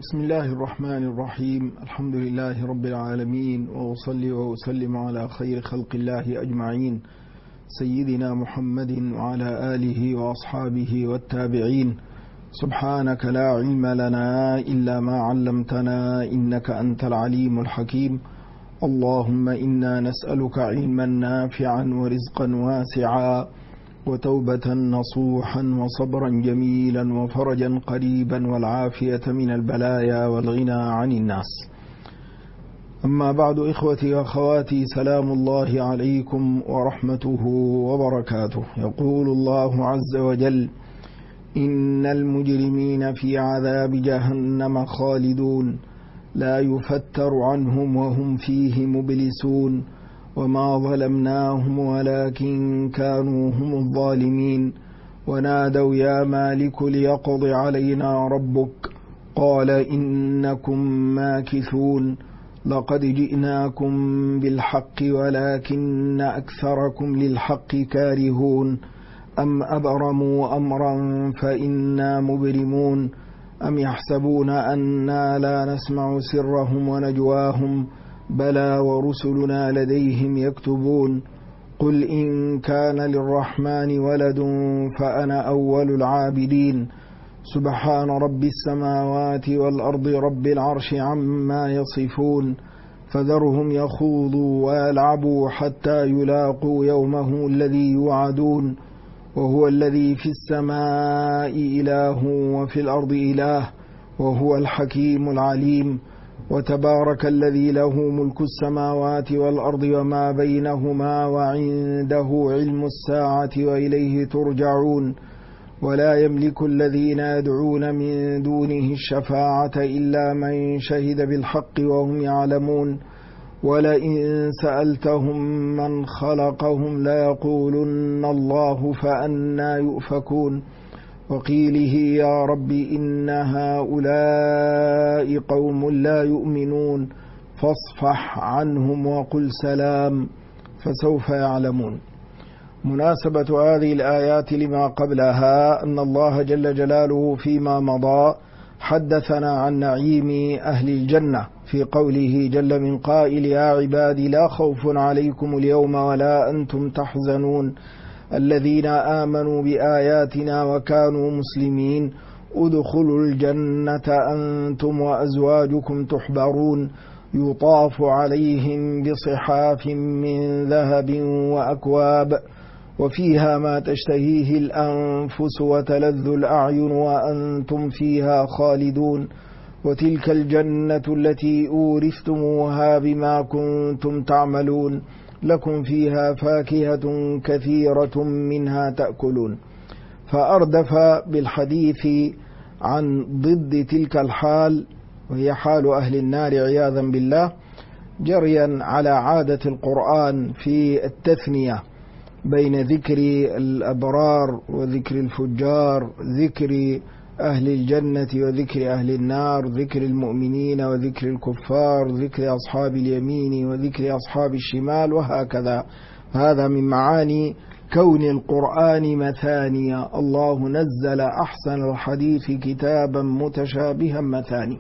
بسم الله الرحمن الرحيم. الحمد لله رب العالمين، وأصلي وأسلم على خير خلق الله أجمعين، سيدنا محمد وعلى آله وأصحابه والتابعين. سبحانك لا علم لنا إلا ما علمتنا إنك أنت العليم الحكيم. اللهم إنا نسألك علما نافعا ورزقا واسعا وتوبة نصوحا وصبرا جميلا وفرجا قريبا والعافية من البلايا والغنى عن الناس. أما بعد، إخوتي وأخواتي، سلام الله عليكم ورحمته وبركاته. يقول الله عز وجل: إن المجرمين في عذاب جهنم خالدون لا يفتر عنهم وهم فيه مبلسون وما ظلمناهم ولكن كانوا هم الظالمين ونادوا يا مالك ليقض علينا ربك قال إنكم ماكثون لقد جئناكم بالحق ولكن أكثركم للحق كارهون أم أبرموا أمرا فإنا مبرمون أم يحسبون أنا لا نسمع سرهم ونجواهم بلى ورسلنا لديهم يكتبون قل إن كان للرحمن ولد فأنا أول العابدين سبحان رب السماوات والأرض رب العرش عما يصفون فذرهم يخوضوا ويلعبوا حتى يلاقوا يومهم الذي يوعدون وهو الذي في السماء إله وفي الأرض إله وهو الحكيم العليم وتبارك الذي له ملك السماوات والأرض وما بينهما وعنده علم الساعة وإليه ترجعون ولا يملك الذين يدعون من دونه الشفاعة إلا من شهد بالحق وهم يعلمون ولئن سألتهم من خلقهم ليقولن الله فأنى يؤفكون وقيله يا رب إن هؤلاء قوم لا يؤمنون فاصفح عنهم وقل سلام فسوف يعلمون. مناسبة هذه الآيات لما قبلها أن الله جل جلاله فيما مضى حدثنا عن نعيم أهل الجنة في قوله جل من قائل يا عبادي لا خوف عليكم اليوم ولا أنتم تحزنون الذين آمنوا بآياتنا وكانوا مسلمين ادخلوا الجنة أنتم وأزواجكم تحبرون يطاف عليهم بصحاف من ذهب وأكواب وفيها ما تشتهيه الأنفس وتلذ الأعين وأنتم فيها خالدون وتلك الجنة التي أورثتموها بما كنتم تعملون لكم فيها فاكهة كثيرة منها تأكلون. فأردف بالحديث عن ضد تلك الحال وهي حال أهل النار عياذا بالله، جريا على عادة القرآن في التثنية بين ذكر الأبرار وذكر الفجار، ذكر أهل الجنة وذكر أهل النار، ذكر المؤمنين وذكر الكفار، ذكر أصحاب اليمين وذكر أصحاب الشمال، وهكذا. هذا من معاني كون القرآن مثانيا. الله نزل أحسن الحديث كتابا متشابها مثاني.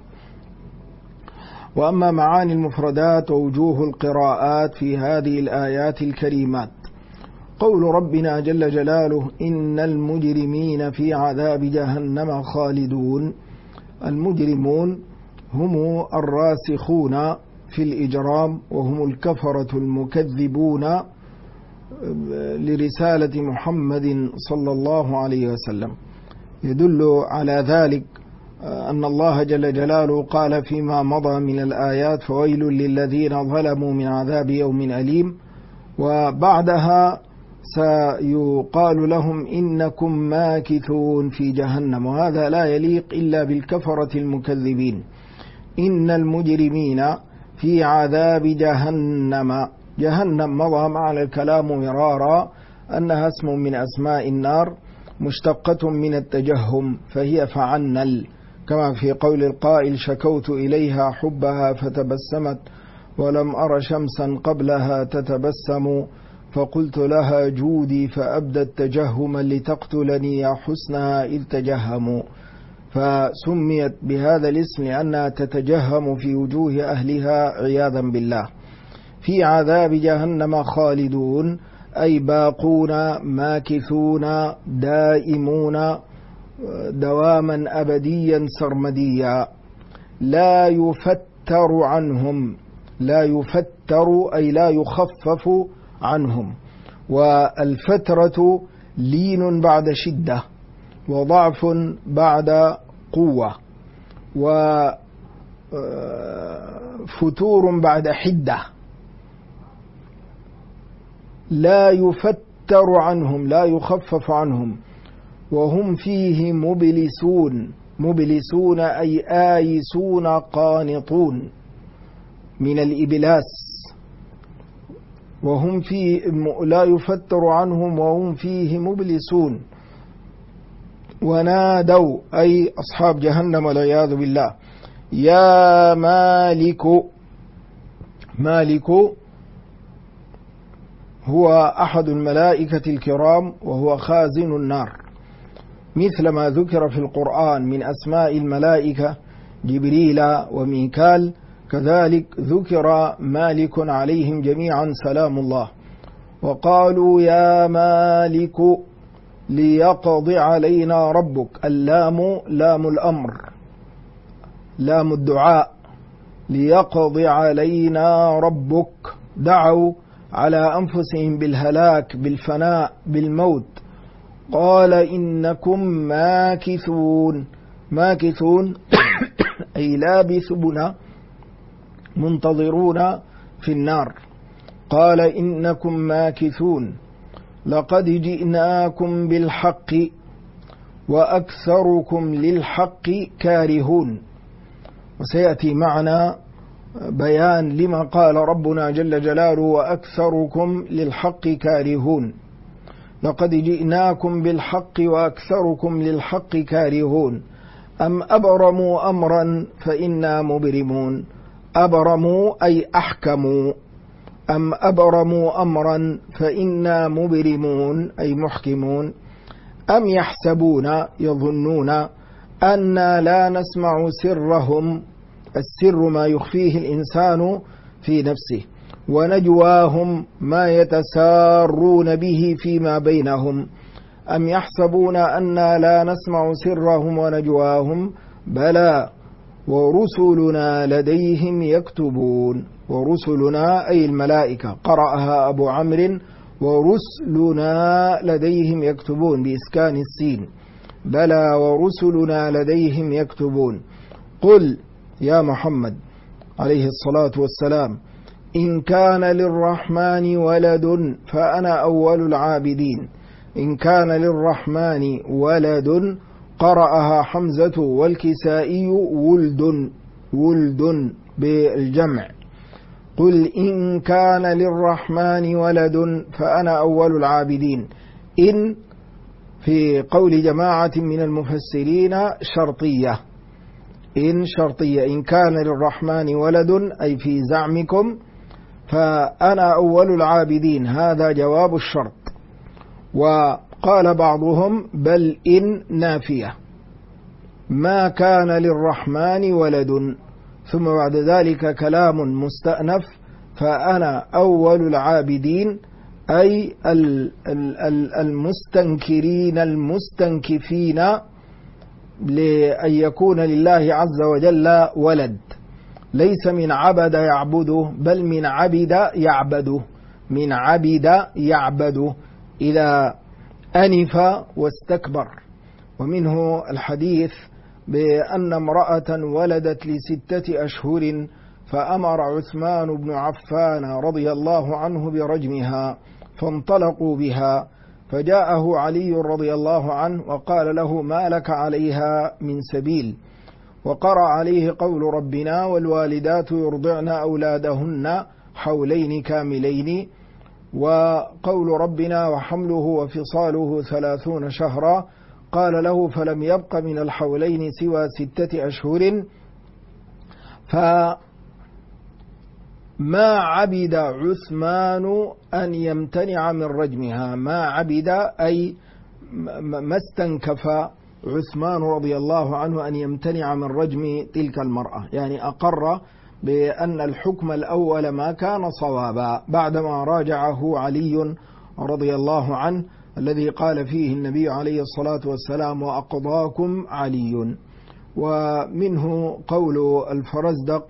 وأما معاني المفردات ووجوه القراءات في هذه الآيات الكريمات، قول ربنا جل جلاله إن المجرمين في عذاب جهنم خالدون. المجرمون هم الراسخون في الإجرام وهم الكفرة المكذبون لرسالة محمد صلى الله عليه وسلم. يدل على ذلك أن الله جل جلاله قال فيما مضى من الآيات فويل للذين ظلموا من عذاب يوم أليم، وبعدها سيقال لهم إنكم ماكثون في جهنم، وهذا لا يليق إلا بالكفرة المكذبين. إن المجرمين في عذاب جهنم. جهنم مضى معنا الكلام مرارا أنها اسم من أسماء النار مشتقة من التجهم، فهي فعنل، كما في قول القائل شكوت إليها حبها فتبسمت ولم أر شمسا قبلها تتبسم فقلت لها جودي فأبدت تجهما لتقتلني يا حسنها إذ تجهموا. فسميت بهذا الاسم لأنها تتجهم في وجوه أهلها عياذا بالله. في عذاب جهنم خالدون أي باقون ماكثون دائمون دواما أبديا سرمديا. لا يفتر عنهم، لا يفتر أي لا يخفف عنهم. والفترة لين بعد شدة، وضعف بعد قوة، وفتور بعد حدة. لا يفتر عنهم لا يخفف عنهم، وهم فيه مبلسون. مبلسون أي آيسون قانطون من الإبلاس. وهم فيه لا يفتر عنهم وهم فيه مبلسون. ونادوا أي أصحاب جهنم والعياذ بالله يا مالك. مالك هو أحد الملائكة الكرام، وهو خازن النار، مثل ما ذكر في القرآن من أسماء الملائكة جبريل وميكال، كذلك ذكر مالك عليهم جميعا سلام الله. وقالوا يا مالك ليقضي علينا ربك. اللام لام الأمر، لام الدعاء. ليقضي علينا ربك، دعوا على أنفسهم بالهلاك، بالفناء، بالموت. قال إنكم ماكثون. ماكثون أي لابثون منتظرون في النار. قال إنكم ماكثون لقد جئناكم بالحق وأكثركم للحق كارهون. وسيأتي معنا بيان لما قال ربنا جل جلاله وأكثركم للحق كارهون. لقد جئناكم بالحق وأكثركم للحق كارهون. أم أبرموا أمرا فإنا مبرمون. أبرموا أي أحكموا. أم أبرموا أمرا فإنا مبرمون أي محكمون. أم يحسبون يظنون أنا لا نسمع سرهم. السر ما يخفيه الإنسان في نفسه، ونجواهم ما يتسارون به فيما بينهم. أم يحسبون أنا لا نسمع سرهم ونجواهم بلى ورسلنا لديهم يكتبون. ورسلنا أي الملائكة، قرأها أبو عمرو ورسلنا لديهم يكتبون بإسكان السين. بلى ورسلنا لديهم يكتبون. قل يا محمد عليه الصلاة والسلام إن كان للرحمن ولد فأنا أول العابدين. إن كان للرحمن ولد قرأها حمزة والكسائي ولد، ولد بالجمع. قل إن كان للرحمن ولد فأنا أول العابدين. إن في قول جماعة من المفسرين شرطية. إن شرطية، إن كان للرحمن ولد أي في زعمكم فأنا أول العابدين، هذا جواب الشرط. وقال بعضهم بل إن نافية، ما كان للرحمن ولد، ثم بعد ذلك كلام مستأنف فأنا أول العابدين أي المستنكرين المستنكفين لأن يكون لله عز وجل ولد. ليس من عبد يعبده بل من عبد يعبده. من عبد يعبده إذا أنف واستكبر. ومنه الحديث بأن امرأة ولدت ل6 أشهر فأمر عثمان بن عفان رضي الله عنه برجمها، فانطلقوا بها، فجاءه علي رضي الله عنه وقال له ما لك عليها من سبيل. وقرأ عليه قول ربنا والوالدات يرضعن أولادهن حولين كاملين، وقول ربنا وحمله وفصاله 30 شهرا. قال له فلم يبق من الحولين سوى 6 أشهر. فما عبد عثمان أن يمتنع من رجمها. ما عبد أي ما استنكف عثمان رضي الله عنه أن يمتنع من رجم تلك المرأة، يعني أقر بأن الحكم الأول ما كان صوابا بعدما راجعه علي رضي الله عنه الذي قال فيه النبي عليه الصلاة والسلام وأقضاكم علي. ومنه قول الفرزدق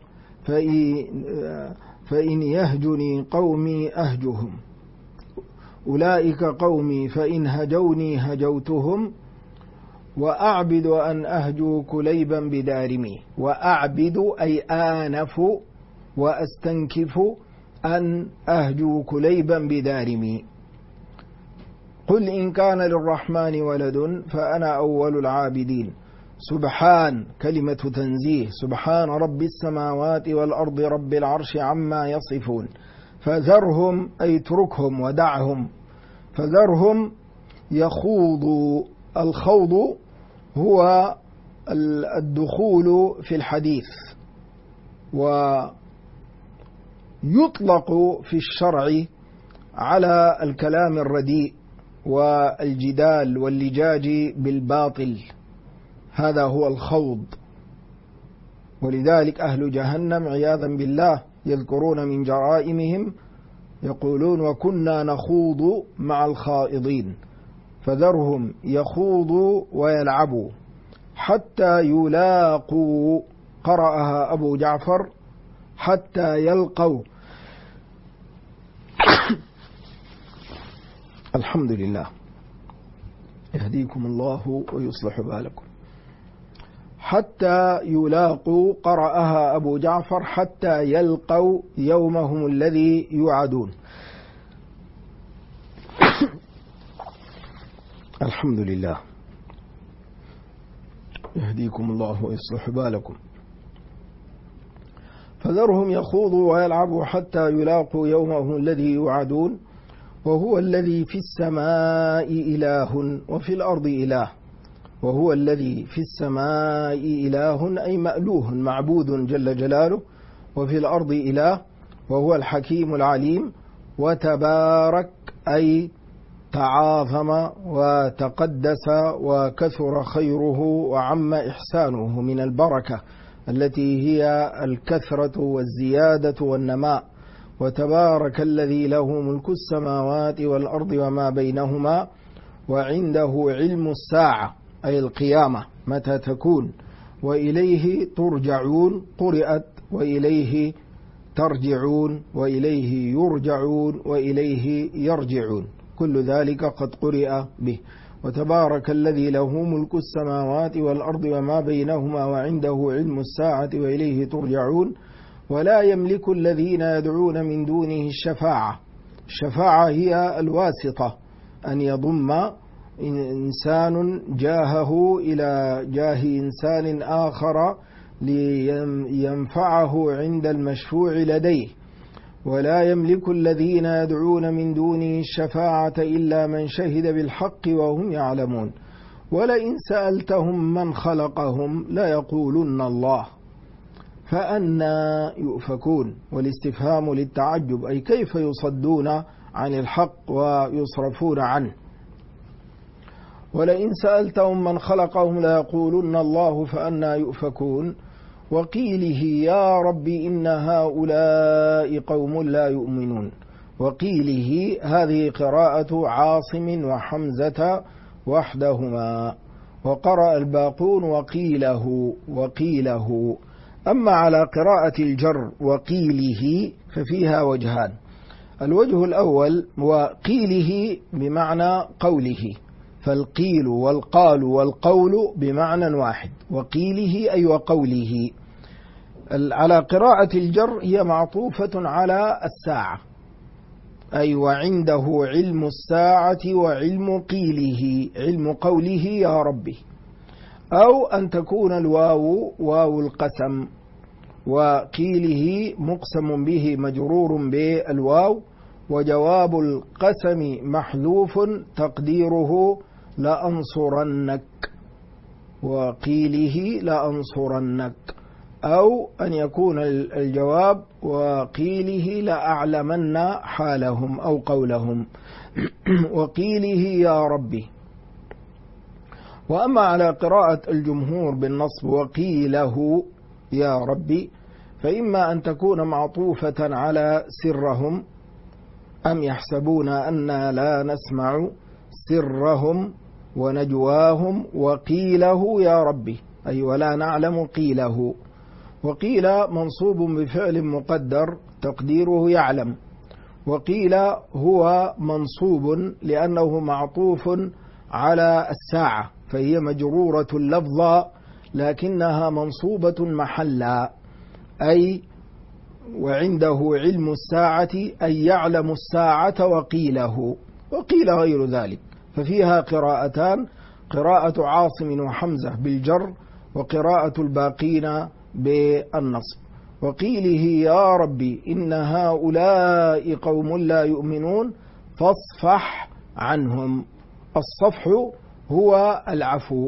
فإن يهجني قومي أهجهم، أولئك قومي فإن هجوني هجوتهم، وأعبد أن أهجو كليبا بدارمي. وأعبد أي آنف وأستنكف أن أهجو كليبا بدارمي. قل إن كان للرحمن ولد فأنا أول العابدين. سبحان كلمة تنزيه، سبحان رب السماوات والأرض رب العرش عما يصفون. فذرهم أي اتركهم ودعهم، فذرهم يخوضوا. الخوض هو الدخول في الحديث، ويطلق في الشرع على الكلام الرديء والجدال واللجاج بالباطل، هذا هو الخوض. ولذلك أهل جهنم عياذا بالله يذكرون من جرائمهم يقولون وكنا نخوض مع الخائضين. فذرهم يخوضوا ويلعبوا حتى يلاقوا، قرأها أبو جعفر حتى يلقوا. الحمد لله، يهديكم الله ويصلح بالكم. حتى يلاقوا قرأها أبو جعفر حتى يلقوا يومهم الذي يوعدون. الحمد لله، يهديكم الله ويصلح بالكم. فذرهم يخوضوا ويلعبوا حتى يلاقوا يومهم الذي يوعدون، وهو الذي في السماء إله وفي الأرض إله. وهو الذي في السماء إله أي مألوه معبود جل جلاله، وفي الأرض إله، وهو الحكيم العليم. وتبارك أي تعاظم وتقدس وكثر خيره وعم إحسانه من البركة التي هي الكثرة والزيادة والنماء. وتبارك الذي له ملك السماوات والأرض وما بينهما وعنده علم الساعة أي القيامة متى تكون، وإليه ترجعون، قرأت وإليه ترجعون وإليه يرجعون وإليه يرجعون، كل ذلك قد قرئ به. وتبارك الذي له ملك السماوات والأرض وما بينهما وعنده علم الساعة وإليه ترجعون. ولا يملك الذين يدعون من دونه الشفاعة. الشفاعة هي الواسطة، أن يضم إنسان جاهه إلى جاه إنسان آخر لينفعه عند المشفوع لديه. ولا يملك الذين يدعون من دونه الشفاعة إلا من شهد بالحق وهم يعلمون. ولئن سألتهم من خلقهم ليقولن الله فأنى يؤفكون. والاستفهام للتعجب أي كيف يصدون عن الحق ويصرفون عنه. ولئن سألتهم من خلقهم ليقولن الله فأنى يؤفكون. وقيله يا رب إن هؤلاء قوم لا يؤمنون. وقيله هذه قراءة عاصم وحمزة وحدهما، وقرأ الباقون وقيله. أما على قراءة الجر وقيله ففيها وجهان. الوجه الأول وقيله بمعنى قوله، فالقيل والقال والقول بمعنى واحد، وقيله أي وقوله. على قراءة الجر هي معطوفة على الساعة، أي وعنده علم الساعة وعلم قيله، علم قوله يا ربي. أو أن تكون الواو واو القسم، وقيله مقسم به مجرور بالواو، وجواب القسم محذوف تقديره لأنصرنك، وقيله لأنصرنك. أو أن يكون الجواب وقيله لأعلمن حالهم أو قولهم. وقيله يا ربي. وأما على قراءة الجمهور بالنصب وقيله يا ربي، فإما أن تكون معطوفة على سرهم، أم يحسبون أنا لا نسمع سرهم ونجواهم وقيله يا ربي، أي ولا نعلم قيله. وقيل منصوب بفعل مقدر تقديره يعلم، وقيل هو منصوب لأنه معطوف على الساعة، فهي مجرورة لفظا لكنها منصوبة محلا، أي وعنده علم الساعة أي يعلم الساعة وقيله، وقيل غير ذلك. ففيها قراءتان، قراءة عاصم وحمزة بالجر، وقراءة الباقين بالنصب. وقيله يا ربي إن هؤلاء قوم لا يؤمنون فاصفح عنهم. الصفح هو العفو،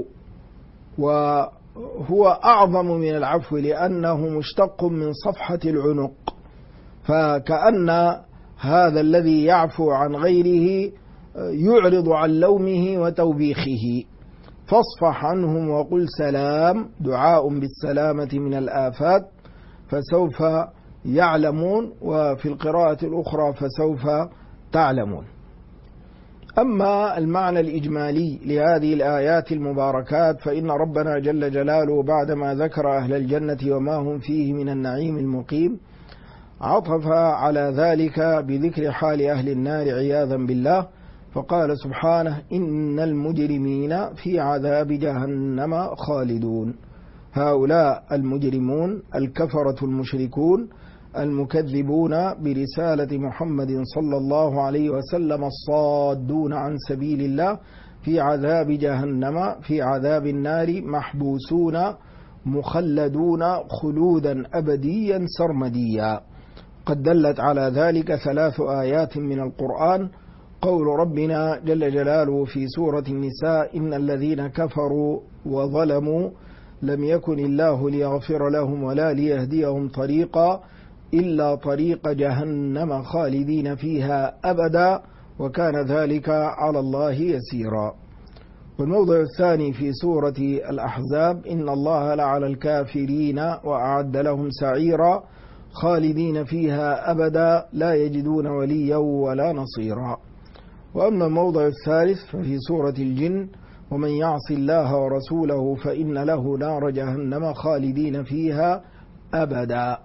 وهو أعظم من العفو لأنه مشتق من صفحة العنق، فكأن هذا الذي يعفو عن غيره يعرض عن لومه وتوبيخه. فاصفح عنهم وقل سلام، دعاء بالسلامة من الآفات، فسوف يعلمون، وفي القراءة الأخرى فسوف تعلمون. أما المعنى الإجمالي لهذه الآيات المباركات، فإن ربنا جل جلاله بعدما ذكر أهل الجنة وما هم فيه من النعيم المقيم، عطف على ذلك بذكر حال أهل النار عياذا بالله، فقال سبحانه إن المجرمين في عذاب جهنم خالدون. هؤلاء المجرمون الكفرة المشركون المكذبون برسالة محمد صلى الله عليه وسلم الصادون عن سبيل الله في عذاب جهنم، في عذاب النار، محبوسون مخلدون خلودا أبديا سرمديا. قد دلت على ذلك 3 آيات من القرآن. قول ربنا جل جلاله في سورة النساء إن الذين كفروا وظلموا لم يكن الله ليغفر لهم ولا ليهديهم طريقا إلا طريق جهنم خالدين فيها أبدا وكان ذلك على الله يسيرا. والموضع الثاني في سورة الأحزاب إن الله لعن الكافرين وأعد لهم سعيرا خالدين فيها أبدا لا يجدون وليا ولا نصيرا. وأما الموضع الثالث ففي سورة الجن ومن يعص الله ورسوله فإن له نار جهنم خالدين فيها أبدا.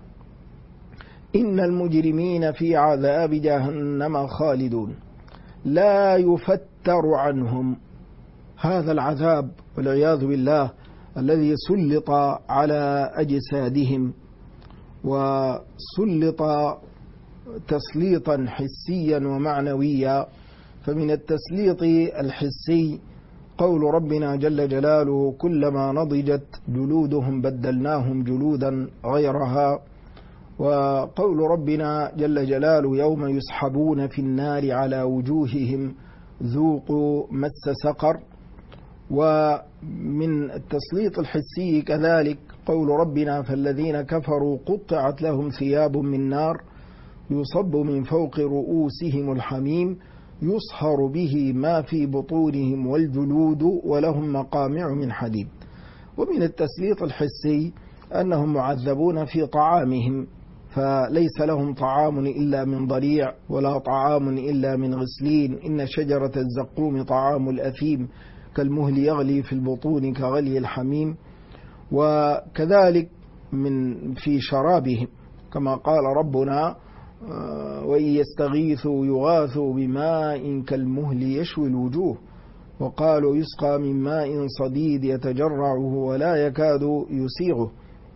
إن المجرمين في عذاب جهنم خالدون لا يفتر عنهم. هذا العذاب والعياذ بالله الذي سلط على أجسادهم وسلط تسليطا حسيا ومعنويا. فمن التسليط الحسي قول ربنا جل جلاله كلما نضجت جلودهم بدلناهم جلودا غيرها، وقول ربنا جل جلاله يوم يسحبون في النار على وجوههم ذوقوا مس سقر. ومن التسليط الحسي كذلك قول ربنا فالذين كفروا قطعت لهم ثياب من نار يصب من فوق رؤوسهم الحميم يصهر به ما في بطونهم والجلود ولهم مقامع من حديد. ومن التسليط الحسي أنهم معذبون في طعامهم، فليس لهم طعام إلا من ضريع ولا طعام إلا من غسلين، إن شجرة الزقوم طعام الأثيم كالمهل يغلي في البطون كغلي الحميم. وكذلك في شرابهم كما قال ربنا وإن يستغيثوا يغاثوا بماء كالمهل يشوي الوجوه وقالوا يسقى من ماء صديد يتجرعه ولا يكاد يسيغه.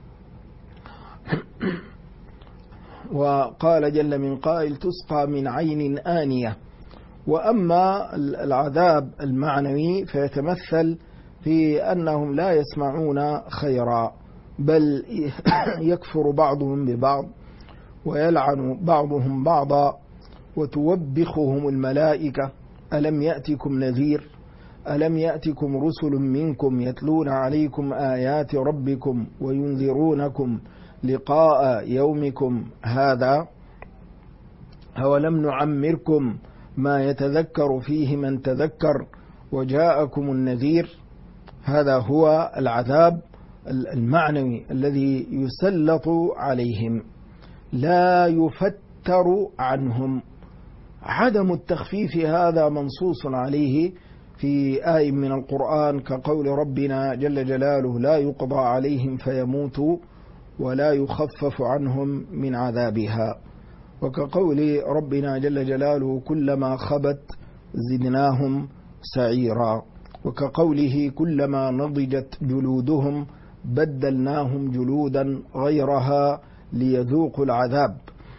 وقال جل من قائل تسقى من عين آنية. وأما العذاب المعنوي فيتمثل في أنهم لا يسمعون خيرا بل يكفر بعضهم ببعض ويلعن بعضهم بعضا وتوبخهم الملائكة ألم يأتكم نذير ألم يأتكم رسل منكم يتلون عليكم آيات ربكم وينذرونكم لقاء يومكم هذا أولم نعمركم ما يتذكر فيه من تذكر وجاءكم النذير هذا هو العذاب المعنوي الذي يسلط عليهم، لا يفتر عنهم. عدم التخفيف هذا منصوص عليه في آية من القرآن كقول ربنا جل جلاله: لا يقضى عليهم فيموتوا ولا يخفف عنهم من عذابها، وكقول ربنا جل جلاله: كلما خبت زدناهم سعيرا، وكقوله: كلما نضجت جلودهم بدلناهم جلودا غيرها ليذوقوا العذاب.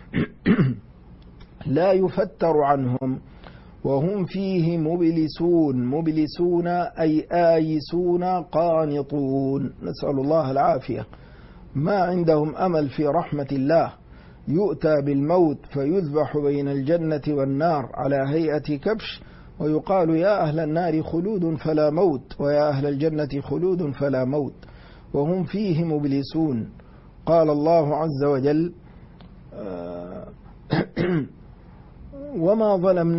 لا يفتر عنهم وهم فيه مبلسون أي آيسون قانطون، نسأل الله العافية. ما عندهم أمل في رحمة الله، يؤتى بالموت فيذبح بين الجنة والنار على هيئة كبش، ويقال: يا أهل النار خلود فلا موت، ويا أهل الجنة خلود فلا موت، وهم فيه مبلسون. قال الله عز وجل: وما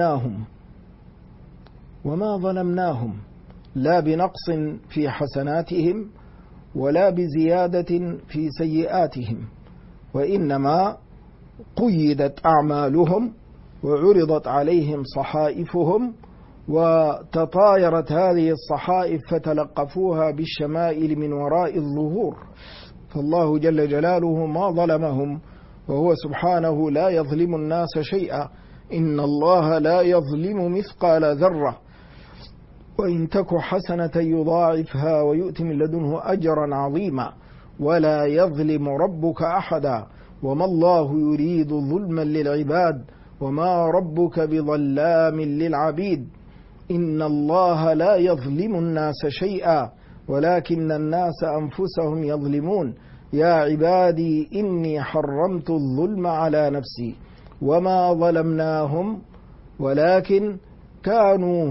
ظلمناهم لا بنقص في حسناتهم ولا بزيادة في سيئاتهم، وإنما قيدت أعمالهم وعرضت عليهم صحائفهم، وتطايرت هذه الصحائف فتلقفوها بالشمائل من وراء الظهور. فالله جل جلاله ما ظلمهم، وهو سبحانه لا يظلم الناس شيئا، إن الله لا يظلم مثقال ذرة، وإن تك حسنة يضاعفها ويؤتي من لدنه أجرا عظيما، ولا يظلم ربك أحدا، وما الله يريد ظلما للعباد، وما ربك بظلام للعبيد. إن الله لا يظلم الناس شيئا ولكن الناس أنفسهم يظلمون. يا عبادي إني حرمت الظلم على نفسي وما ظلمناهم ولكن كانوا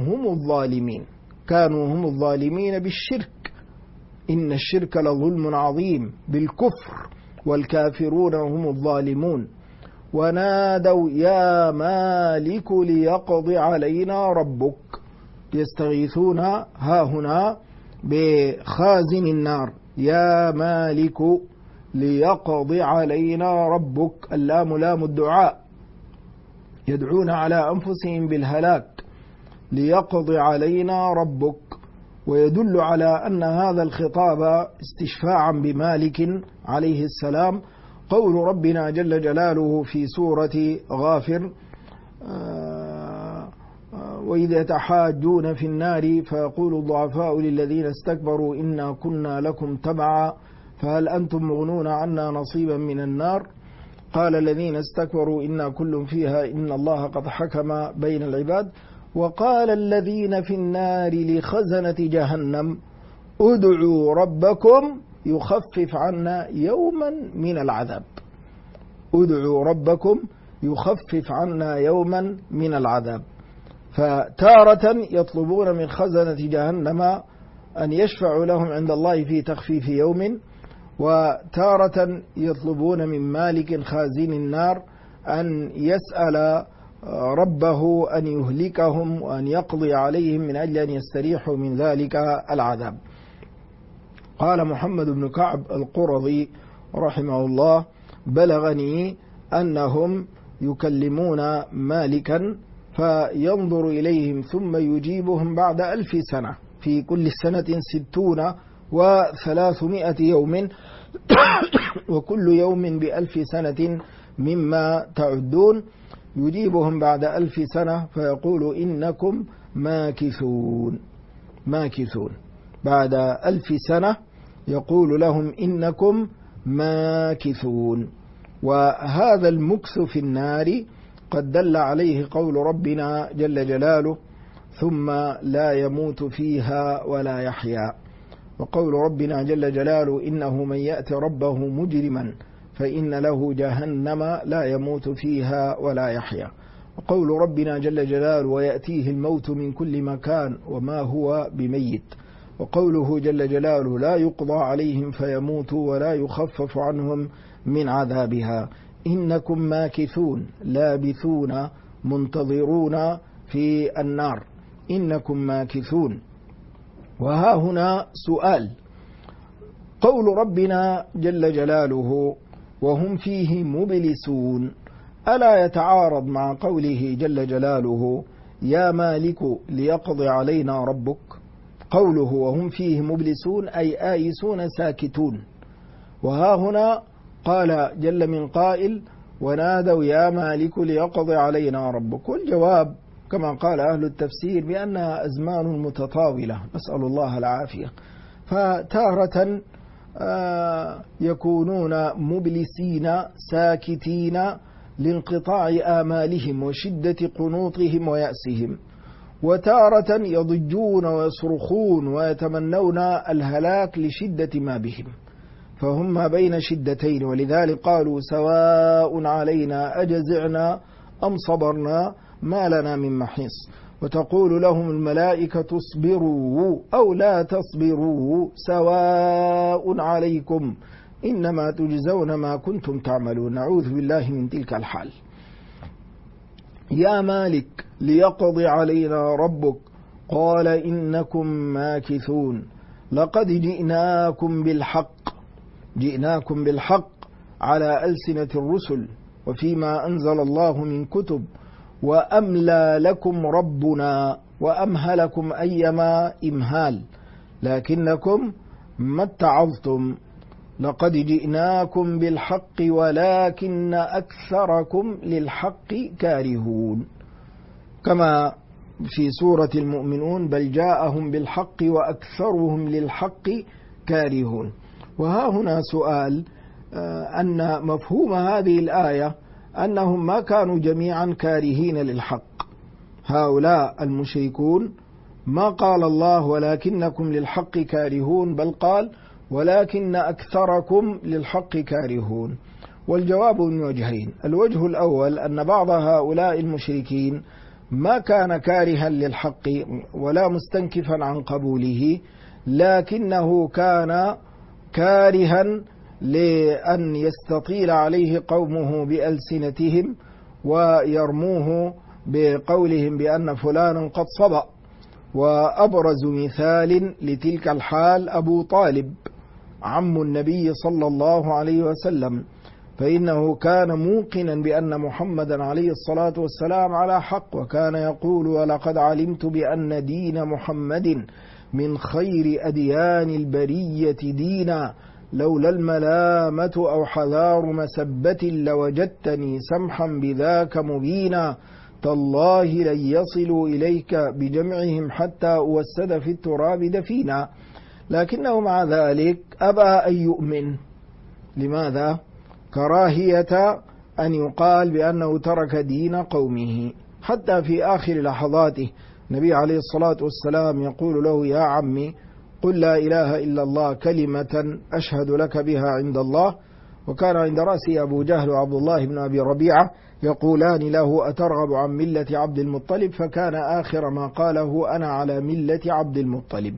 هم الظالمين بالشرك، إن الشرك لظلم عظيم، بالكفر، والكافرون هم الظالمون. ونادوا: يا مالك ليقض علينا ربك، يستغيثون هاهنا بخازن النار: يا مالك ليقض علينا ربك، اللام لام الدعاء، يدعون على أنفسهم بالهلاك، ليقض علينا ربك. ويدل على أن هذا الخطاب استشفاعا بمالك عليه السلام قول ربنا جل جلاله في سورة غافر: وإذ يتحاجون في النار فيقول الضعفاء للذين استكبروا إنا كنا لكم تبعا فهل أنتم مغنون عنا نصيبا من النار، قال الذين استكبروا إنا كل فيها إن الله قد حكم بين العباد. وقال الذين في النار لخزنة جهنم ادعوا ربكم يخفف عنا يوما من العذاب، ادعوا ربكم يخفف عنا يوما من العذاب. فتارة يطلبون من خزنة جهنم أن يشفعوا لهم عند الله في تخفيف يوم، وتارة يطلبون من مالك خازن النار أن يسأل ربه أن يهلكهم وأن يقضي عليهم من أجل أن يستريحوا من ذلك العذاب. قال محمد بن كعب القرظي رحمه الله: بلغني أنهم يكلمون مالكا فينظر إليهم ثم يجيبهم بعد 1000 سنة، في كل سنة 60 و300 يوم، وكل يوم ب1000 سنة مما تعدون، يجيبهم بعد 1000 سنة فيقول: إنكم ماكثون. بعد 1000 سنة يقول لهم: إنكم ماكثون. وهذا المكث في النار قد دل عليه قول ربنا جل جلاله: ثم لا يموت فيها ولا يحيا، وقول ربنا جل جلاله: إنه من يأت ربه مجرما فإن له جهنم لا يموت فيها ولا يحيا، وقول ربنا جل جلاله: ويأتيه الموت من كل مكان وما هو بميت، وقوله جل جلاله: لا يقضى عليهم فيموتوا ولا يخفف عنهم من عذابها. إنكم ماكثون لابثون منتظرون في النار، إنكم ماكثون. وها هنا سؤال. قول ربنا جل جلاله وهم فيه مبلسون ألا يتعارض مع قوله جل جلاله يا مالك ليقضي علينا ربك؟ قوله وهم فيه مبلسون أي آيسون ساكتون، وها هنا قال جل من قائل ونادوا يا مالك ليقضي علينا ربك. والجواب كما قال أهل التفسير بأنها أزمان متطاولة، نسأل الله العافية. فتارة يكونون مبلسين ساكتين لانقطاع آمالهم وشدة قنوطهم ويأسهم، وتارة يضجون ويصرخون ويتمنون الهلاك لشدة ما بهم، فهم ما بين شدتين. ولذلك قالوا سواء علينا أجزعنا أم صبرنا ما لنا من محيص. وتقول لهم الملائكة اصبروا أو لا تصبروا سواء عليكم إنما تجزون ما كنتم تعملون. نعوذ بالله من تلك الحال. يا مالك ليقضي علينا ربك قال إنكم ماكثون لقد جئناكم بالحق على ألسنة الرسل وفيما أنزل الله من كتب وأملى لكم ربنا وأمهلكم أيما إمهال لكنكم ما اتعظتم. لقد جئناكم بالحق ولكن أكثركم للحق كارهون، كما في سورة المؤمنون بل جاءهم بالحق وأكثرهم للحق كارهون. وها هنا سؤال، أن مفهوم هذه الآية أنهم ما كانوا جميعا كارهين للحق. هؤلاء المشركون ما قال الله ولكنكم للحق كارهون، بل قال ولكن أكثركم للحق كارهون. والجواب من وجهين. الوجه الأول أن بعض هؤلاء المشركين ما كان كارها للحق ولا مستنكفا عن قبوله، لكنه كان كارها لأن يستطيل عليه قومه بألسنتهم ويرموه بقولهم بأن فلانا قد صبأ. وأبرز مثال لتلك الحال أبو طالب عم النبي صلى الله عليه وسلم، فإنه كان موقنا بأن محمدا عليه الصلاة والسلام على حق، وكان يقول ولقد علمت بأن دين محمد من خير أديان البرية دينا لولا الملامة أو حذار مسبة لوجدتني سمحا بذاك مبينا تالله لن يصلوا إليك بجمعهم حتى أوسد في التراب دفينا. لكنه مع ذلك أبى أن يؤمن. لماذا؟ كراهية أن يقال بأنه ترك دين قومه. حتى في آخر لحظاته النبي عليه الصلاة والسلام يقول له يا عمي قل لا إله إلا الله كلمة أشهد لك بها عند الله. وكان عند رأسه أبو جهل وعبد الله بن أبي ربيعة يقولان له أترغب عن ملة عبد المطلب؟ فكان آخر ما قاله أنا على ملة عبد المطلب.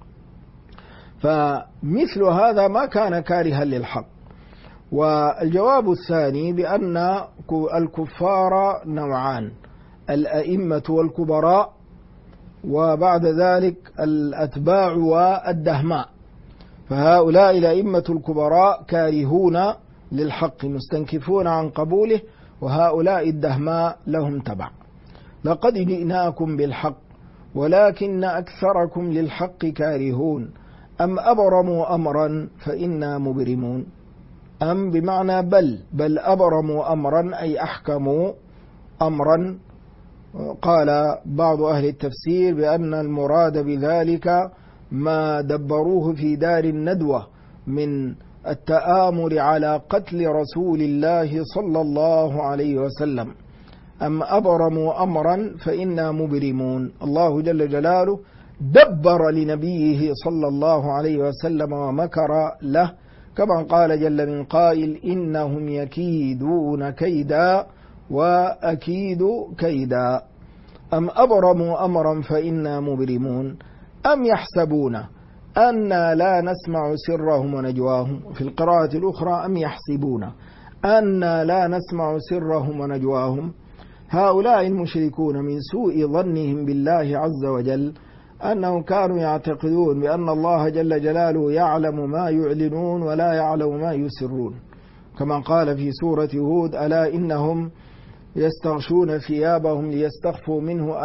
فمثل هذا ما كان كارها للحق. والجواب الثاني بأن الكفار نوعان، الأئمة والكبراء، وبعد ذلك الأتباع والدهماء. فهؤلاء الأئمة الكبراء كارهون للحق مستنكفون عن قبوله، وهؤلاء الدهماء لهم تبع. لقد جئناكم بالحق ولكن أكثركم للحق كارهون أم أبرموا أمرا فإنا مبرمون. أم بمعنى بل أبرموا أمرا أي أحكموا أمرا. قال بعض أهل التفسير بأن المراد بذلك ما دبروه في دار الندوة من التآمر على قتل رسول الله صلى الله عليه وسلم. أم أبرموا أمرا فإنا مبرمون. الله جل جلاله دبر لنبيه صلى الله عليه وسلم ومكر له، كما قال جل من قائل إنهم يكيدون كيدا وأكيد كيدا. أم أبرموا أمرا فإنا مبرمون أم يحسبون أنا لا نسمع سرهم ونجواهم. في القراءة الأخرى أم يحسبون أنا لا نسمع سرهم ونجواهم. هؤلاء المشركون من سوء ظنهم بالله عز وجل أنهم كانوا يعتقدون بأن الله جل جلاله يعلم ما يعلنون ولا يعلم ما يسرون، كما قال في سورة هود: ألا إنهم يستغشون ثيابهم ليستخفوا منه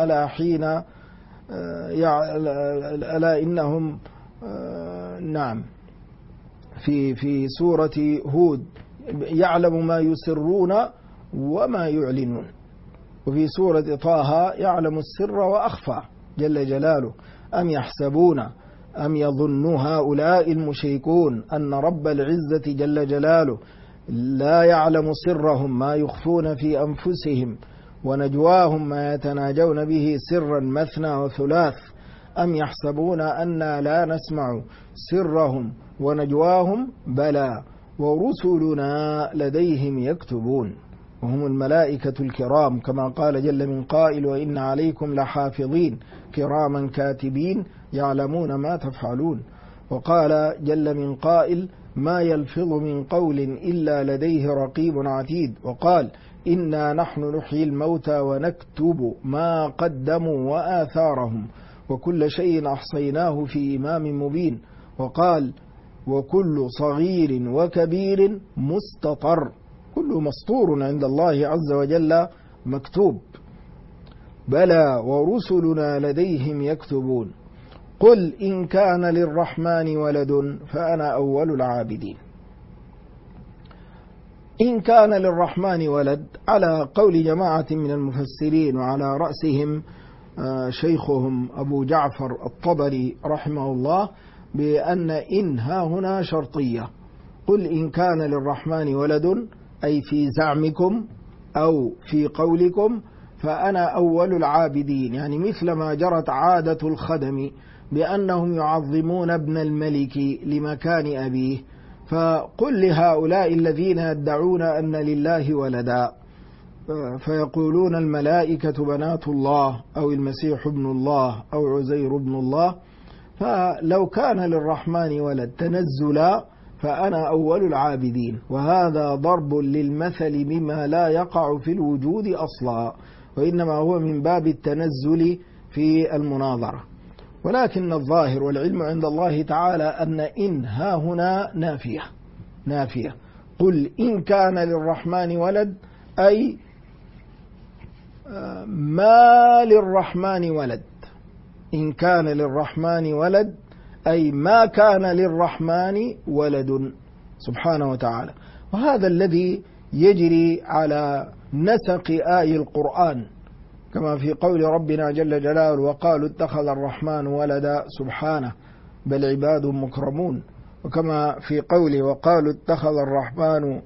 ألا إنهم نعم في سورة هود يعلم ما يسرون وما يعلنون. وفي سورة طه يعلم السر وأخفى جل جلاله. أم يحسبون أم يظن هؤلاء المشركون أن رب العزة جل جلاله لا يعلم سرهم ما يخفون في أنفسهم ونجواهم ما يتناجون به سرا مثنى وثلاث، أم يحسبون أنا لا نسمع سرهم ونجواهم بلى ورسلنا لديهم يكتبون، وهم الملائكة الكرام، كما قال جل من قائل: وإن عليكم لحافظين كراما كاتبين يعلمون ما تفعلون. وقال جل من قائل: ما يلفظ من قول إلا لديه رقيب عتيد. وقال: إنا نحن نحيي الموتى ونكتب ما قدموا وآثارهم وكل شيء أحصيناه في إمام مبين. وقال: وكل صغير وكبير مستطر، كل مسطور عند الله عز وجل مكتوب. بلى ورسلنا لديهم يكتبون. قل إن كان للرحمن ولد فأنا أول العابدين. إن كان للرحمن ولد على قول جماعة من المفسرين، وعلى رأسهم شيخهم أبو جعفر الطبري رحمه الله، بأن إن ها هنا شرطية. قل إن كان للرحمن ولد أي في زعمكم أو في قولكم فأنا أول العابدين، يعني مثل ما جرت عادة الخدم بأنهم يعظمون ابن الملك لمكان أبيه، فقل لهؤلاء الذين يدعون أن لله ولدا فيقولون الملائكة بنات الله أو المسيح ابن الله أو عزير ابن الله، فلو كان للرحمن ولد تنزلا فأنا أول العابدين. وهذا ضرب للمثل بما لا يقع في الوجود أصلا، وإنما هو من باب التنزل في المناظرة. ولكن الظاهر والعلم عند الله تعالى أن إن ها هنا نافية. قل إن كان للرحمن ولد أي ما للرحمن ولد. إن كان للرحمن ولد أي ما كان للرحمن ولد سبحانه وتعالى. وهذا الذي يجري على نسق آي القرآن، كما في قول ربنا جل جلاله: وقالوا اتخذ الرحمن ولدا سبحانه بل عباد مكرمون. وكما في قوله: وقالوا اتخذ الرحمن،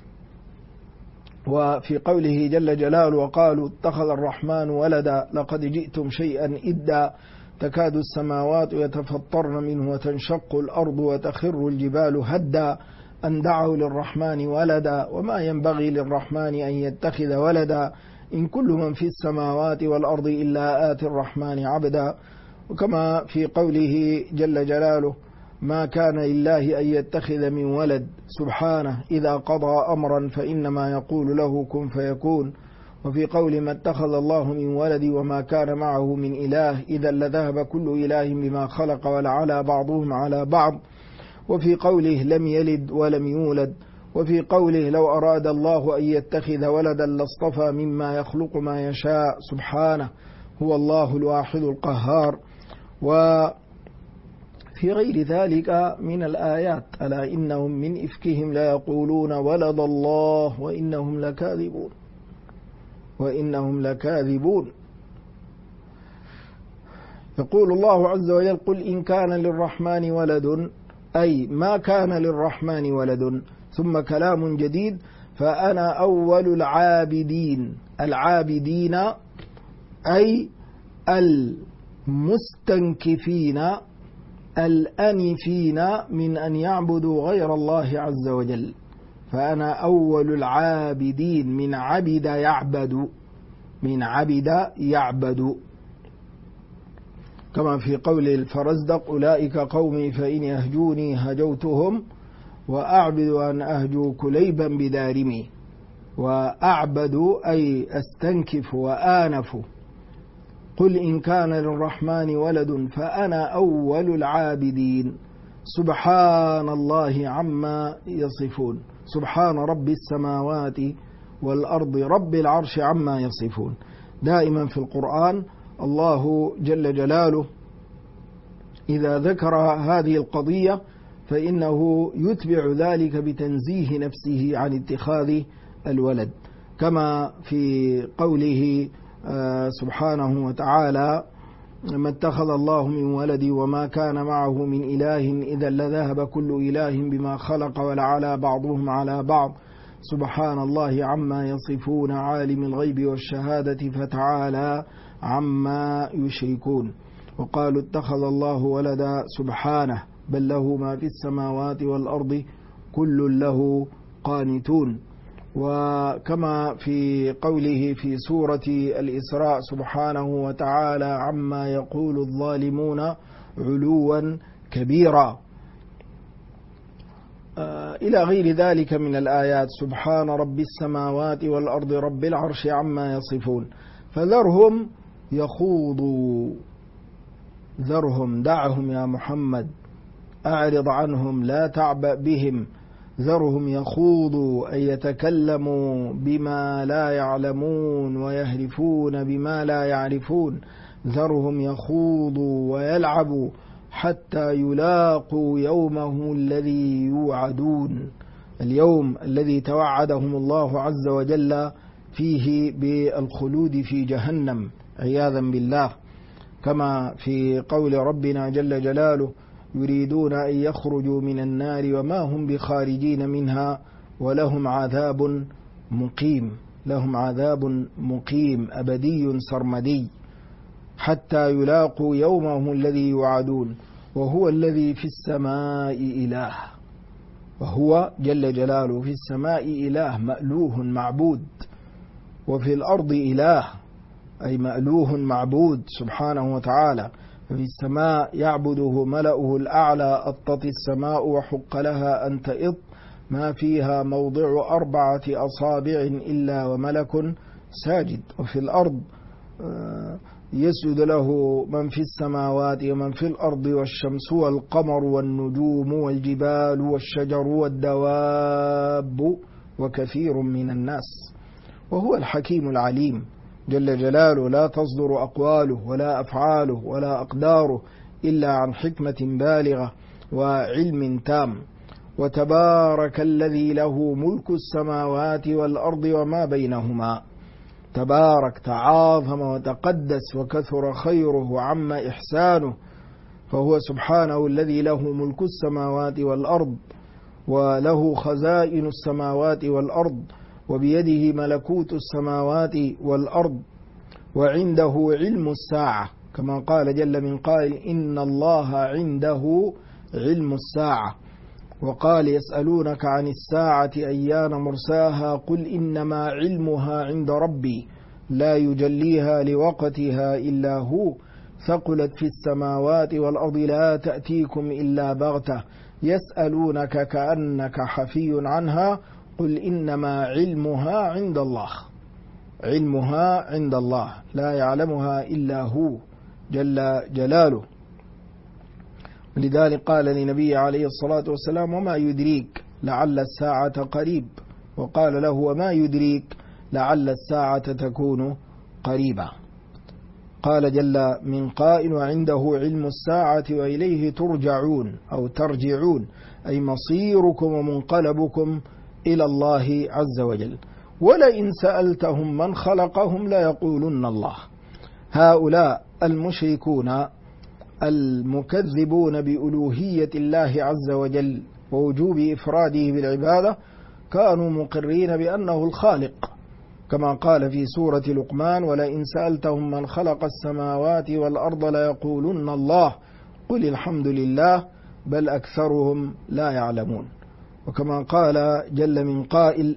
وفي قوله جل جلاله: وقالوا اتخذ الرحمن ولدا لقد جئتم شيئا إدا تكاد السماوات يتفطرن منه وتنشق الأرض وتخر الجبال هدا أن دعوا للرحمن ولدا وما ينبغي للرحمن أن يتخذ ولدا إن كل من في السماوات والأرض إلا آتي الرحمن عبدا. وكما في قوله جل جلاله: ما كان لله أن يتخذ من ولد سبحانه إذا قضى أمرا فإنما يقول له كن فيكون. وفي قول: ما اتخذ الله من ولد وما كان معه من إله إذا لذهب كل إله بما خلق ولعلى بعضهم على بعض. وفي قوله: لم يلد ولم يولد. وفي قوله: لو أراد الله أن يتخذ ولدا لاصطفى مما يخلق ما يشاء سبحانه هو الله الواحد القهار. وفي غير ذلك من الآيات: ألا إنهم من إفكهم لا يقولون ولد الله وإنهم لكاذبون. يقول الله عز وجل: قل إن كان للرحمن ولد أي ما كان للرحمن ولد. ثم كلام جديد: فأنا أول العابدين. العابدين أي المستنكفين الأنفين من أن يعبدوا غير الله عز وجل. فأنا أول العابدين، من عبد يعبد، كما في قول الفرزدق: أولئك قومي فإن يهجوني هجوتهم وأعبد أن أهجو كليبا بدارمي. وأعبد أي أستنكف وآنف. قل إن كان للرحمن ولد فأنا أول العابدين سبحان الله عما يصفون سبحان رب السماوات والأرض رب العرش عما يصفون. دائما في القرآن الله جل جلاله إذا ذكر هذه القضية فإنه يتبع ذلك بتنزيه نفسه عن اتخاذ الولد، كما في قوله سبحانه وتعالى ما اتخذ الله من ولد وما كان معه من إله إذا لذهب كل إله بما خلق ولعلى بعضهم على بعض سبحان الله عما يصفون عالم الغيب والشهادة فتعالى عما يشركون. وقالوا اتخذ الله ولدا سبحانه بل له ما في السماوات والأرض كل له قانتون. وكما في قوله في سورة الإسراء سبحانه وتعالى عما يقول الظالمون علوا كبيرا إلى غير ذلك من الآيات. سبحان رب السماوات والأرض رب العرش عما يصفون. فذرهم يخوضوا، ذرهم دعهم يا محمد، أعرض عنهم لا تعبأ بهم، ذرهم يخوضوا أي يتكلموا بما لا يعلمون ويهرفون بما لا يعرفون، ذرهم يخوضوا ويلعبوا حتى يلاقوا يومهم الذي يوعدون، اليوم الذي توعدهم الله عز وجل فيه بالخلود في جهنم عياذا بالله، كما في قول ربنا جل جلاله يريدون أن يخرجوا من النار وما هم بخارجين منها ولهم عذاب مقيم، لهم عذاب مقيم أبدي سرمدي حتى يلاقوا يومهم الذي يوعدون. وهو الذي في السماء إله، وهو جل جلاله في السماء إله مألوه معبود، وفي الأرض إله أي مألوه معبود سبحانه وتعالى. ففي السماء يعبده ملأه الأعلى أطت السماء وحق لها أن تئط ما فيها موضع 4 أصابع إلا وملك ساجد. وفي الأرض يسجد له من في السماوات ومن في الأرض والشمس والقمر والنجوم والجبال والشجر والدواب وكثير من الناس. وهو الحكيم العليم جل جلاله، لا تصدر أقواله ولا أفعاله ولا أقداره إلا عن حكمة بالغة وعلم تام. وتبارك الذي له ملك السماوات والأرض وما بينهما، تبارك تعاظم وتقدس وكثر خيره وعم إحسانه، فهو سبحانه الذي له ملك السماوات والأرض وله خزائن السماوات والأرض وبيده ملكوت السماوات والأرض وعنده علم الساعة، كما قال جل من قائل إن الله عنده علم الساعة. وقال يسألونك عن الساعة أيان مرساها قل إنما علمها عند ربي لا يجليها لوقتها إلا هو ثقلت في السماوات والأرض لا تأتيكم إلا بغتة يسألونك كأنك حفي عنها قل إنما علمها عند الله، علمها عند الله لا يعلمها إلا هو جل جلاله. ولذلك قال لنبي عليه الصلاة والسلام وما يدريك لعل الساعة قريب، وقال له وما يدريك لعل الساعة تكون قريبا. قال جل من قائل وعنده علم الساعة وإليه ترجعون أو ترجعون أي مصيركم ومنقلبكم إلى الله عز وجل. ولئن سألتهم من خلقهم ليقولن الله. هؤلاء المشركون المكذبون بألوهية الله عز وجل ووجوب إفراده بالعبادة كانوا مقرين بأنه الخالق، كما قال في سورة لقمان ولئن سألتهم من خلق السماوات والأرض ليقولن الله قل الحمد لله بل أكثرهم لا يعلمون. وكما قال جل من قائل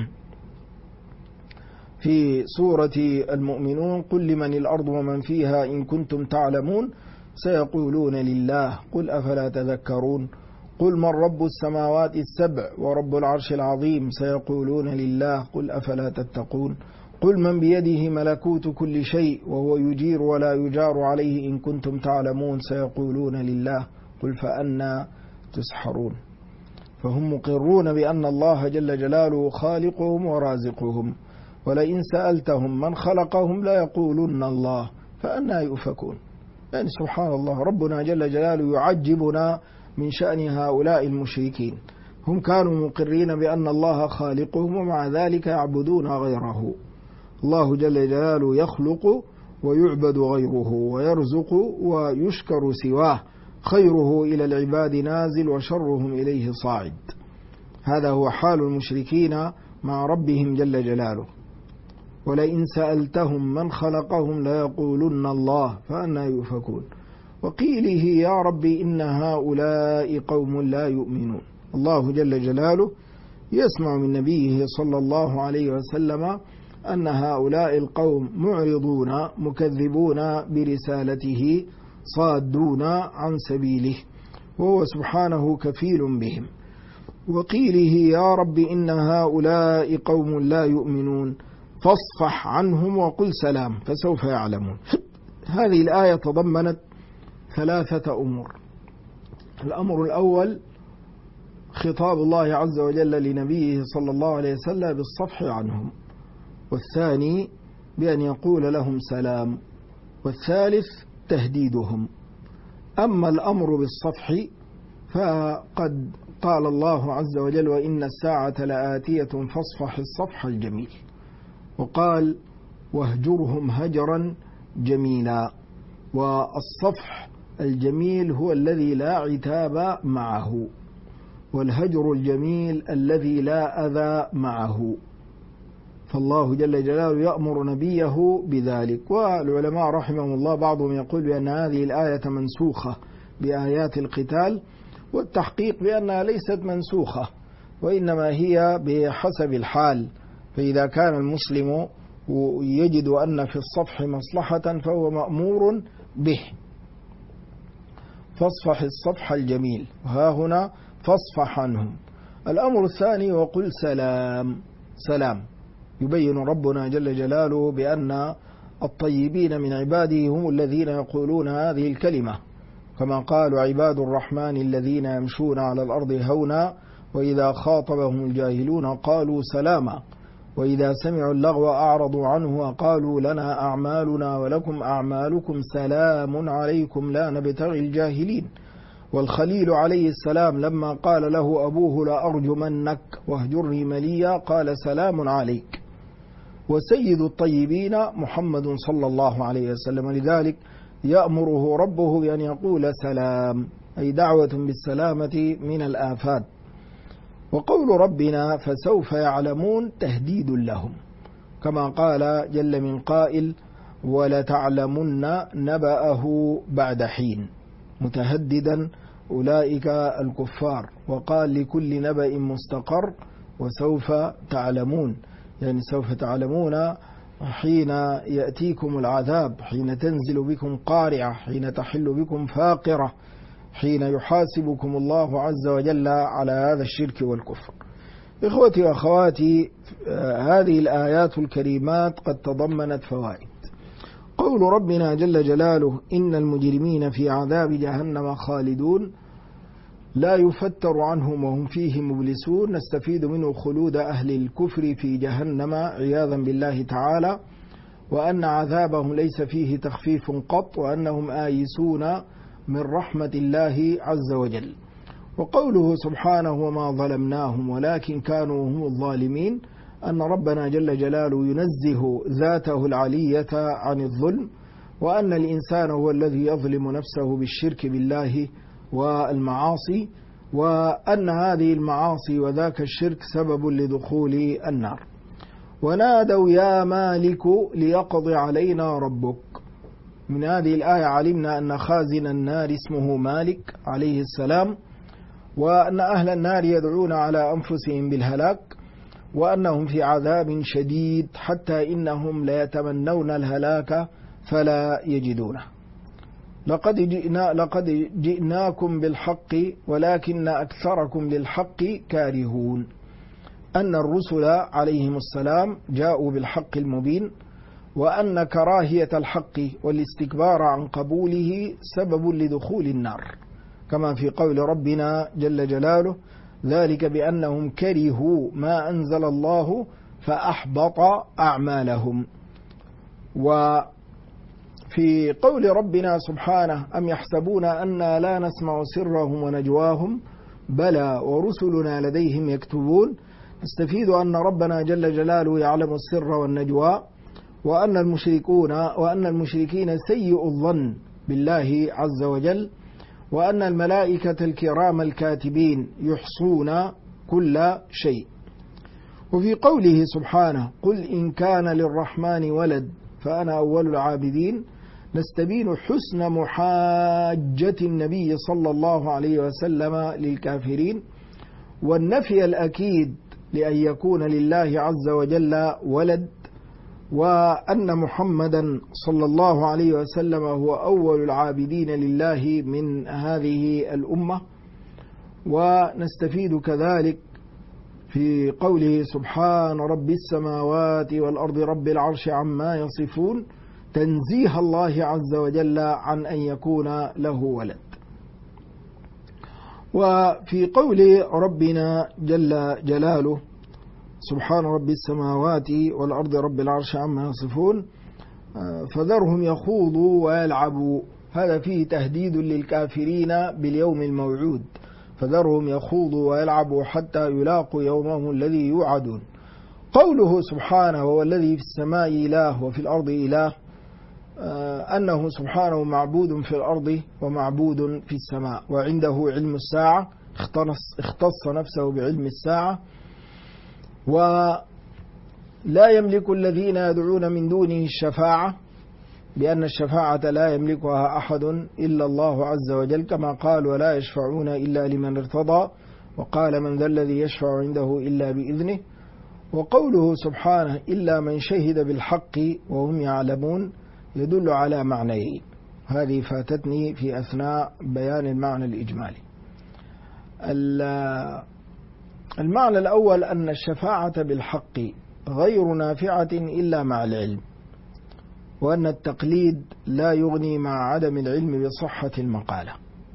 في سورة المؤمنون قل لمن الأرض ومن فيها إن كنتم تعلمون سيقولون لله قل أفلا تذكرون قل من رب السماوات السبع ورب العرش العظيم سيقولون لله قل أفلا تتقون قل من بيده ملكوت كل شيء وهو يجير ولا يجار عليه إن كنتم تعلمون سيقولون لله قل فأنى تسحرون. فهم مقرون بأن الله جل جلاله خالقهم ورازقهم، ولئن سألتهم من خلقهم ليقولن الله فأنى يؤفكون. يعني سبحان الله، ربنا جل جلاله يعجبنا من شأن هؤلاء المشركين. هم كانوا مقرين بأن الله خالقهم ومع ذلك يعبدون غيره. الله جل جلاله يخلق ويعبد غيره، ويرزق ويشكر سواه، خيره إلى العباد نازل وشرهم إليه صاعد. هذا هو حال المشركين مع ربهم جل جلاله. ولئن سألتهم من خلقهم ليقولن الله فأنى يؤفكون. وقيله يا رب إن هؤلاء قوم لا يؤمنون. الله جل جلاله يسمع من نبيه صلى الله عليه وسلم أن هؤلاء القوم معرضون مكذبون برسالته صادون عن سبيله، وهو سبحانه كفيل بهم. وقيله يا رب إن هؤلاء قوم لا يؤمنون فاصفح عنهم وقل سلام فسوف يعلمون. هذه الآية تضمنت ثلاثة أمور. الأمر الأول خطاب الله عز وجل لنبيه صلى الله عليه وسلم بالصفح عنهم، والثاني بأن يقول لهم سلام، والثالث تهديدهم. أما الأمر بالصفح فقد قال الله عز وجل وإن الساعة لآتية فاصفح الصفح الجميل، وقال واهجرهم هجرا جميلا. والصفح الجميل هو الذي لا عتاب معه، والهجر الجميل الذي لا أذى معه. فالله جل جلاله يأمر نبيه بذلك. والعلماء رحمهم الله بعضهم يقول بأن هذه الآية منسوخة بآيات القتال، والتحقيق بأنها ليست منسوخة، وإنما هي بحسب الحال. فإذا كان المسلم يجد أن في الصفح مصلحة فهو مأمور به. فاصفح الصفح الجميل، وها هنا فاصفح عنهم. الأمر الثاني وقل سلام. سلام يبين ربنا جل جلاله بأن الطيبين من عباده هم الذين يقولون هذه الكلمة، كما قالوا عباد الرحمن الذين يمشون على الأرض هونا وإذا خاطبهم الجاهلون قالوا سلاما وإذا سمعوا اللغو أعرضوا عنه وقالوا لنا أعمالنا ولكم أعمالكم سلام عليكم لا نبتغي الجاهلين. والخليل عليه السلام لما قال له أبوه لأرجمنك واهجرني مليا قال سلام عليك. وسيد الطيبين محمد صلى الله عليه وسلم، لذلك يأمره ربه بأن يقول سلام، أي دعوة بالسلامة من الآفات. وقول ربنا فسوف يعلمون تهديد لهم، كما قال جل من قائل ولتعلمن نبأه بعد حين، متهددا أولئك الكفار. وقال لكل نبأ مستقر وسوف تعلمون، يعني سوف تعلمون حين يأتيكم العذاب، حين تنزل بكم قارعة، حين تحل بكم فاقرة، حين يحاسبكم الله عز وجل على هذا الشرك والكفر. إخوتي وأخواتي، هذه الآيات الكريمات قد تضمنت فوائد. قول ربنا جل جلاله إن المجرمين في عذاب جهنم خالدون لا يفتر عنهم وهم فيه مبلسون، نستفيد منه خلود أهل الكفر في جهنم عياذا بالله تعالى، وأن عذابهم ليس فيه تخفيف قط، وأنهم آيسون من رحمة الله عز وجل. وقوله سبحانه وما ظلمناهم ولكن كانوا هم الظالمين، أن ربنا جل جلاله ينزه ذاته العلية عن الظلم، وأن الإنسان هو الذي يظلم نفسه بالشرك بالله والمعاصي، وأن هذه المعاصي وذاك الشرك سبب لدخول النار. ونادوا يا مالك ليقضي علينا ربك. من هذه الآية علمنا أن خازن النار اسمه مالك عليه السلام، وأن أهل النار يدعون على أنفسهم بالهلاك، وأنهم في عذاب شديد حتى إنهم ليتمنون الهلاك فلا يجدونه. لقد جئناكم بالحق ولكن أكثركم للحق كارهون. أن الرسل عليهم السلام جاءوا بالحق المبين، وأن كراهية الحق والاستكبار عن قبوله سبب لدخول النار، كما في قول ربنا جل جلاله: ذلك بأنهم كرهوا ما أنزل الله فأحبط أعمالهم. وفي قول ربنا سبحانه: أم يحسبون أنا لا نسمع سرهم ونجواهم بلى ورسلنا لديهم يكتبون، نستفيد أن ربنا جل جلاله يعلم السر والنجوى، وأن المشركين سيء الظن بالله عز وجل، وأن الملائكة الكرام الكاتبين يحصون كل شيء. وفي قوله سبحانه: قل إن كان للرحمن ولد فأنا أول العابدين، نستبين حسن محاجة النبي صلى الله عليه وسلم للكافرين، والنفي الأكيد لأن يكون لله عز وجل ولد، وأن محمدا صلى الله عليه وسلم هو أول العابدين لله من هذه الأمة. ونستفيد كذلك في قوله سبحان رب السماوات والأرض رب العرش عما يصفون تنزيه الله عز وجل عن أن يكون له ولد. وفي قول ربنا جل جلاله سبحان رب السماوات والأرض رب العرش عما يصفون فذرهم يخوضوا ويلعبوا، هذا فيه تهديد للكافرين باليوم الموعود، فذرهم يخوضوا ويلعبوا حتى يلاقوا يومهم الذي يوعدون. قوله سبحانه: هو الذي في السماء إله وفي الأرض إله، أنه سبحانه معبود في الأرض ومعبود في السماء، وعنده علم الساعة، اختص نفسه بعلم الساعة، ولا يملك الذين يدعون من دونه الشفاعة، بأن الشفاعة لا يملكها أحد إلا الله عز وجل، كما قال: ولا يشفعون إلا لمن ارتضى، وقال: من ذا الذي يشفع عنده إلا بإذنه. وقوله سبحانه: إلا من شهد بالحق وهم يعلمون، يدل على معنيين، هذه فاتتني في أثناء بيان المعنى الإجمالي. المعنى الأول أن الشفاعة بالحق غير نافعة إلا مع العلم، وأن التقليد لا يغني مع عدم العلم بصحة المقالة.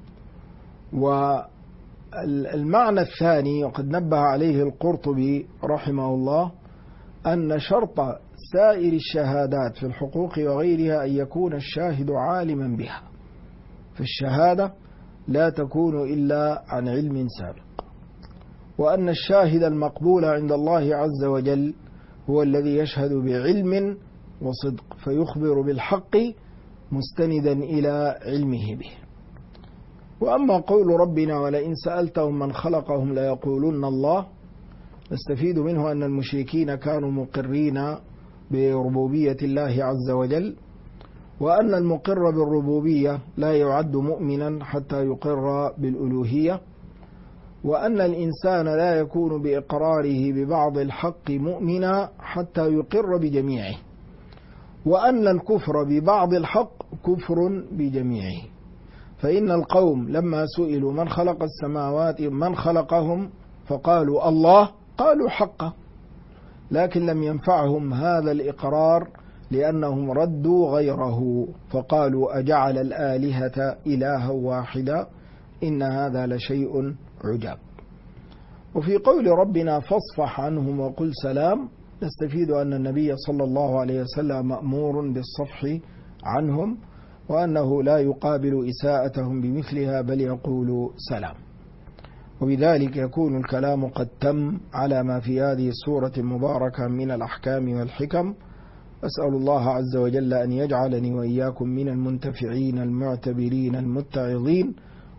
والمعنى الثاني وقد نبه عليه القرطبي رحمه الله أن شرط سائر الشهادات في الحقوق وغيرها أن يكون الشاهد عالما بها، فالشهادة لا تكون إلا عن علم سابق، وأن الشاهد المقبول عند الله عز وجل هو الذي يشهد بعلم وصدق، فيخبر بالحق مستندا إلى علمه به. وأما قول ربنا: ولئن سألتهم من خلقهم ليقولن الله، نستفيد منه أن المشركين كانوا مقرين بربوبية الله عز وجل، وأن المقر بالربوبية لا يعد مؤمنا حتى يقر بالألوهية، وأن الإنسان لا يكون بإقراره ببعض الحق مؤمنا حتى يقر بجميعه، وأن الكفر ببعض الحق كفر بجميعه. فإن القوم لما سئلوا من خلق السماوات من خلقهم فقالوا الله، قالوا حقا، لكن لم ينفعهم هذا الإقرار لأنهم ردوا غيره، فقالوا أجعل الآلهة إلها واحدا إن هذا لشيء عجاب. وفي قول ربنا: فاصفح عنهم وقل سلام، نستفيد أن النبي صلى الله عليه وسلم مأمور بالصفح عنهم، وأنه لا يقابل إساءتهم بمثلها بل يقول سلام. وبذلك يكون الكلام قد تم على ما في هذه السورة المباركة من الأحكام والحكم. أسأل الله عز وجل أن يجعلني وإياكم من المنتفعين المعتبرين المتعظين،